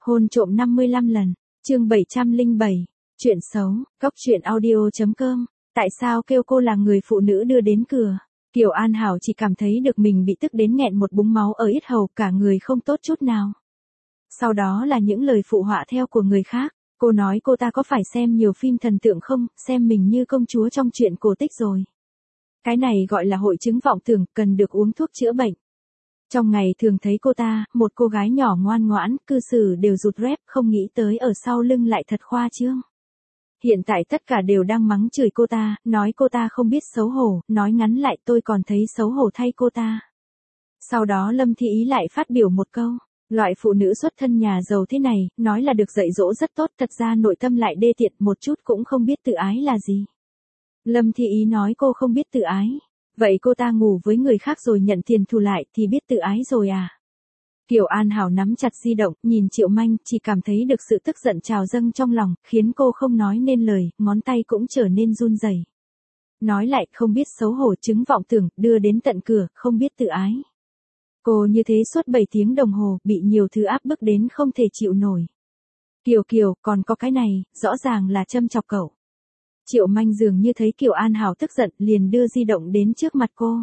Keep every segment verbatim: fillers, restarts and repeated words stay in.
Hôn trộm năm mươi lăm lần, chương bảy trăm lẻ bảy, chuyện xấu, góc chuyện audio.com, tại sao kêu cô là người phụ nữ đưa đến cửa. Kiều An Hảo chỉ cảm thấy được mình bị tức đến nghẹn một búng máu ở yết hầu, cả người không tốt chút nào. Sau đó là những lời phụ họa theo của người khác, cô nói cô ta có phải xem nhiều phim thần tượng không, xem mình như công chúa trong truyện cổ tích rồi. Cái này gọi là hội chứng vọng tưởng, cần được uống thuốc chữa bệnh. Trong ngày thường thấy cô ta, một cô gái nhỏ ngoan ngoãn, cư xử đều rụt rép, không nghĩ tới ở sau lưng lại thật khoa trương. Hiện tại tất cả đều đang mắng chửi cô ta, nói cô ta không biết xấu hổ, nói ngắn lại tôi còn thấy xấu hổ thay cô ta. Sau đó Lâm Thi Ý lại phát biểu một câu, loại phụ nữ xuất thân nhà giàu thế này, nói là được dạy dỗ rất tốt, thật ra nội tâm lại đê tiện, một chút cũng không biết tự ái là gì. Lâm Thi Ý nói cô không biết tự ái. Vậy cô ta ngủ với người khác rồi nhận tiền thù lại thì biết tự ái rồi à? Kiều An Hảo nắm chặt di động, nhìn Triệu Manh, chỉ cảm thấy được sự tức giận trào dâng trong lòng, khiến cô không nói nên lời, ngón tay cũng trở nên run rẩy. Nói lại, không biết xấu hổ, chứng vọng tưởng, đưa đến tận cửa, không biết tự ái. Cô như thế suốt bảy tiếng đồng hồ, bị nhiều thứ áp bức đến không thể chịu nổi. Kiều Kiều, còn có cái này, rõ ràng là châm chọc cậu. Triệu Manh dường như thấy Kiều An Hảo tức giận, liền đưa di động đến trước mặt cô.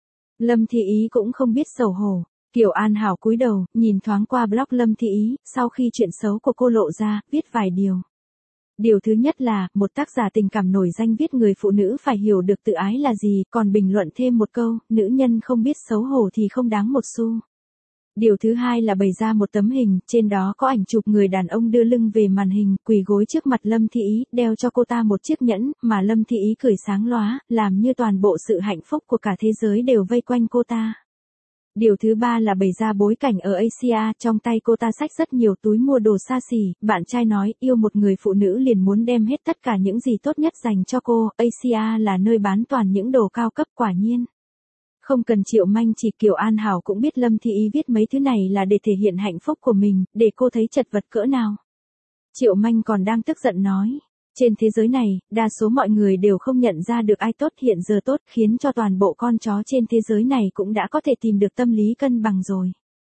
Lâm Thi Ý cũng không biết xấu hổ. Kiều An Hảo cúi đầu, nhìn thoáng qua blog Lâm Thi Ý, sau khi chuyện xấu của cô lộ ra, viết vài điều. Điều thứ nhất là, một tác giả tình cảm nổi danh viết người phụ nữ phải hiểu được tự ái là gì, còn bình luận thêm một câu, nữ nhân không biết xấu hổ thì không đáng một xu. Điều thứ hai là bày ra một tấm hình, trên đó có ảnh chụp người đàn ông đưa lưng về màn hình, quỳ gối trước mặt Lâm Thi Ý, đeo cho cô ta một chiếc nhẫn, mà Lâm Thi Ý cười sáng lóa, làm như toàn bộ sự hạnh phúc của cả thế giới đều vây quanh cô ta. Điều thứ ba là bày ra bối cảnh ở Asia, trong tay cô ta xách rất nhiều túi mua đồ xa xỉ, bạn trai nói, yêu một người phụ nữ liền muốn đem hết tất cả những gì tốt nhất dành cho cô, Asia là nơi bán toàn những đồ cao cấp, quả nhiên. Không cần Triệu Manh chỉ, Kiều An Hảo cũng biết Lâm Thi Ý viết mấy thứ này là để thể hiện hạnh phúc của mình, để cô thấy chật vật cỡ nào. Triệu Manh còn đang tức giận nói, trên thế giới này, đa số mọi người đều không nhận ra được ai tốt, hiện giờ tốt, khiến cho toàn bộ con chó trên thế giới này cũng đã có thể tìm được tâm lý cân bằng rồi.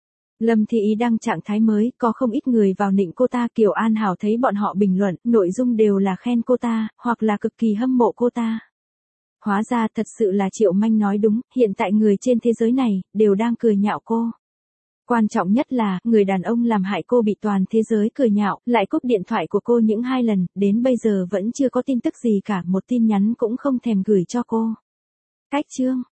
Lâm Thi Ý đăng trạng thái mới, có không ít người vào nịnh cô ta, Kiều An Hảo thấy bọn họ bình luận, nội dung đều là khen cô ta, hoặc là cực kỳ hâm mộ cô ta. Hóa ra thật sự là Triệu Manh nói đúng, hiện tại người trên thế giới này, đều đang cười nhạo cô. Quan trọng nhất là, người đàn ông làm hại cô bị toàn thế giới cười nhạo, lại cúp điện thoại của cô những hai lần, đến bây giờ vẫn chưa có tin tức gì cả, một tin nhắn cũng không thèm gửi cho cô. Cách chương.